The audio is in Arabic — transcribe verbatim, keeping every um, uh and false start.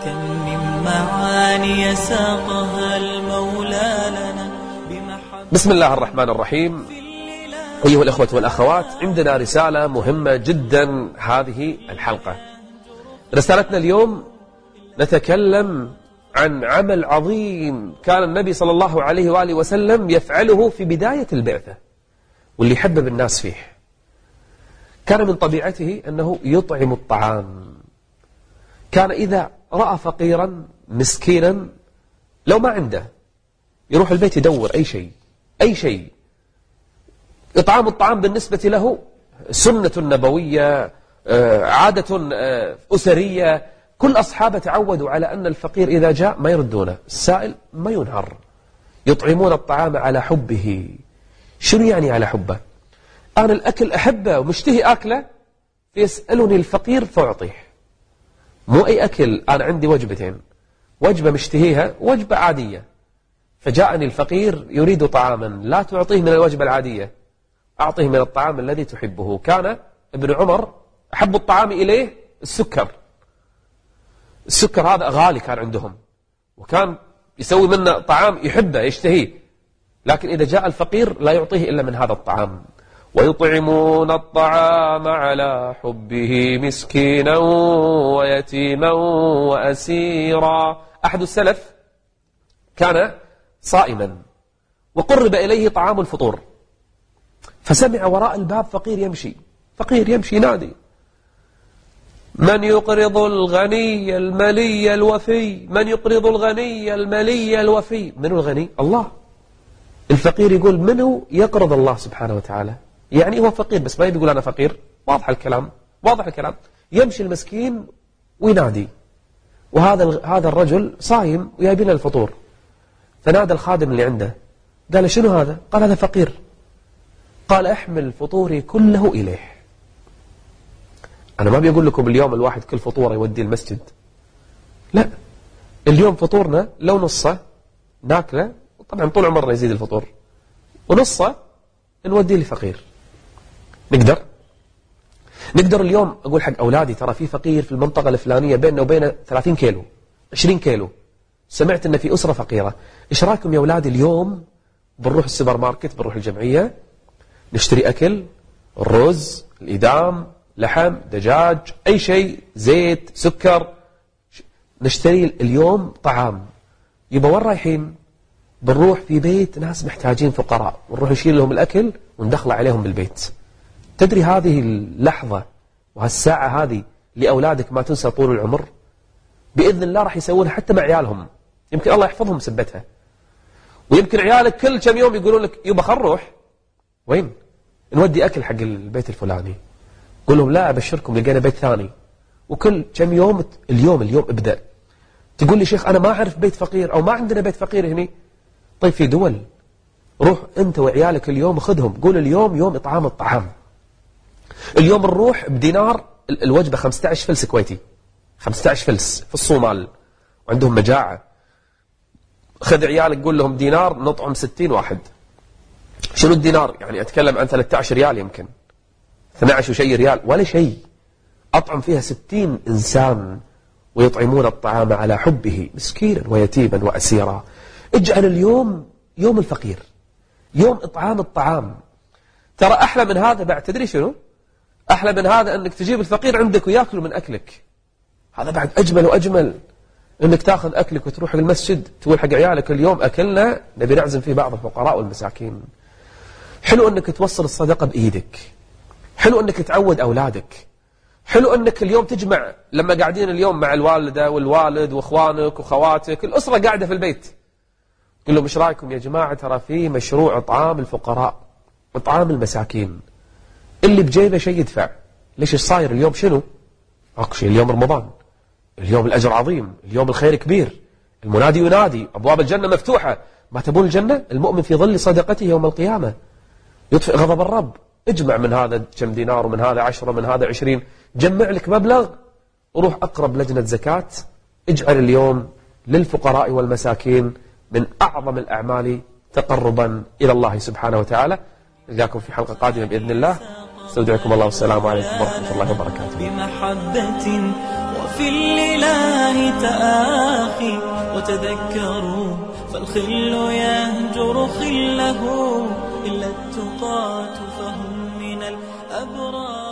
كم من معاني ساقها المولى لنا بمحبة. بسم الله الرحمن الرحيم. أيها الأخوة والأخوات، عندنا رسالة مهمة جدا هذه الحلقة. رسالتنا اليوم نتكلم عن عمل عظيم كان النبي صلى الله عليه وآله وسلم يفعله في بداية البعثة، واللي يحبب الناس فيه. كان من طبيعته أنه يطعم الطعام. كان إذا رأى فقيرا مسكينا لو ما عنده يروح البيت يدور أي شيء أي شيء. إطعام الطعام بالنسبة له سنة نبوية، عادة أسرية. كل أصحابه تعودوا على أن الفقير إذا جاء ما يردونه، السائل ما ينهر، يطعمون الطعام على حبه. شنو يعني على حبه؟ أنا الأكل أحبه ومشتهي أكله، فيسألني الفقير فأعطيه. مو أي أكل، أنا عندي وجبتين، وجبة مشتهيها وجبة عادية، فجاءني الفقير يريد طعاما، لا تعطيه من الوجبة العادية، أعطيه من الطعام الذي تحبه. كان ابن عمر أحب الطعام إليه السكر. السكر هذا غالي كان عندهم، وكان يسوي منه طعام يحبه يشتهيه، لكن إذا جاء الفقير لا يعطيه إلا من هذا الطعام. ويطعمون الطعام على حبه مسكينا ويتيما وأسيرا. أحد السلف كان صائما وقرب إليه طعام الفطور، فسمع وراء الباب فقير يمشي فقير يمشي ينادي: من يقرض الغني الملي الوفي؟ من يقرض الغني الملي الوفي؟ من الغني؟ الله. الفقير يقول: منه يقرض الله سبحانه وتعالى. يعني هو فقير بس ما يقول أنا فقير. واضح الكلام واضح الكلام. يمشي المسكين وينادي، وهذا هذا الرجل صايم ويابين الفطور. فنادى الخادم اللي عنده قال: شنو هذا؟ قال: هذا فقير. قال: احمل فطوري كله إليه. أنا ما بيقول لكم اليوم الواحد كل فطوره يودي المسجد، لا، اليوم فطورنا لو نصه ناكله، طبعا طول عمرنا يزيد الفطور، ونصه نوديه لفقير. نقدر نقدر اليوم أقول حق أولادي: ترى في فقير في المنطقة الفلانية بيننا وبينه ثلاثين كيلو عشرين كيلو، سمعت أن في أسرة فقيرة، إيش رأيكم يا أولادي اليوم بنروح السوبر ماركت، بنروح الجمعية، نشتري أكل، الرز، الإدام، لحم، دجاج، أي شيء، زيت، سكر، نشتري اليوم طعام. يبقى وين رايحين؟ بنروح في بيت ناس محتاجين فقراء، ونروح نشيل لهم الأكل وندخل عليهم بالبيت. تدري هذه اللحظة وهالساعة هذه لأولادك ما تنسى طول العمر. بإذن الله راح يسوونها حتى مع عيالهم، يمكن الله يحفظهم سبتها. ويمكن عيالك كل كم يوم يقولون لك: يبا خل نروح وين؟ نودي أكل حق البيت الفلاني. قول لهم: لا أبشركم لقينا بيت ثاني. وكل كم يوم اليوم اليوم ابدأ. تقول لي: شيخ أنا ما أعرف بيت فقير أو ما عندنا بيت فقير هنا. طيب في دول، روح أنت وعيالك اليوم خذهم، قول اليوم يوم إطعام الطعام. اليوم نروح بدينار الوجبة خمسة عشر فلس كويتي، خمسة عشر فلس في الصومال وعندهم مجاعة. خذ عيالك قول لهم دينار نطعم ستين واحد. شنو الدينار؟ يعني أتكلم عن ثلاثة عشر ريال، يمكن اثني عشر وشي ريال، ولا شيء. أطعم فيها ستين إنسان ويطعمون الطعام على حبه مسكينا ويتيما وأسيرا. اجعل اليوم يوم الفقير، يوم إطعام الطعام. ترى أحلى من هذا بعد، تدري شنو؟ أحلى من هذا أنك تجيب الفقير عندك ويأكل من أكلك. هذا بعد أجمل وأجمل. أنك تأخذ أكلك وتروح المسجد تقول حق عيالك: اليوم أكلنا نبي نعزم فيه بعض الفقراء والمساكين. حلو أنك توصل الصدقة بإيدك، حلو أنك تعود أولادك، حلو أنك اليوم تجمع لما قاعدين اليوم مع الوالدة والوالد وإخوانك وخواتك، الأسرة قاعدة في البيت، قل لهم: إيش رأيكم يا جماعة؟ ترى في مشروع إطعام الفقراء وإطعام المساكين، اللي بجيبه شيء يدفع. ليش؟ إيش صاير اليوم؟ شنو أقشي؟ اليوم رمضان، اليوم الأجر عظيم، اليوم الخير كبير، المنادي ينادي، أبواب الجنة مفتوحة. ما تبون الجنة؟ المؤمن في ظل صدقته يوم القيامة يطفئ غضب الرب. اجمع من هذا كم دينار ومن هذا عشرة ومن هذا عشرين، جمع لك مبلغ وروح أقرب لجنة زكاة. اجعل اليوم للفقراء والمساكين من أعظم الأعمال تقربا إلى الله سبحانه وتعالى. نلقاكم في حلقة قادمة بإذن الله. استودعكم الله والسلام عليكم ورحمة الله وبركاته. بمحبة في الإله تآخي وتذكروا فالخل يهجر خله إلا التقاة فهم من الأبرار.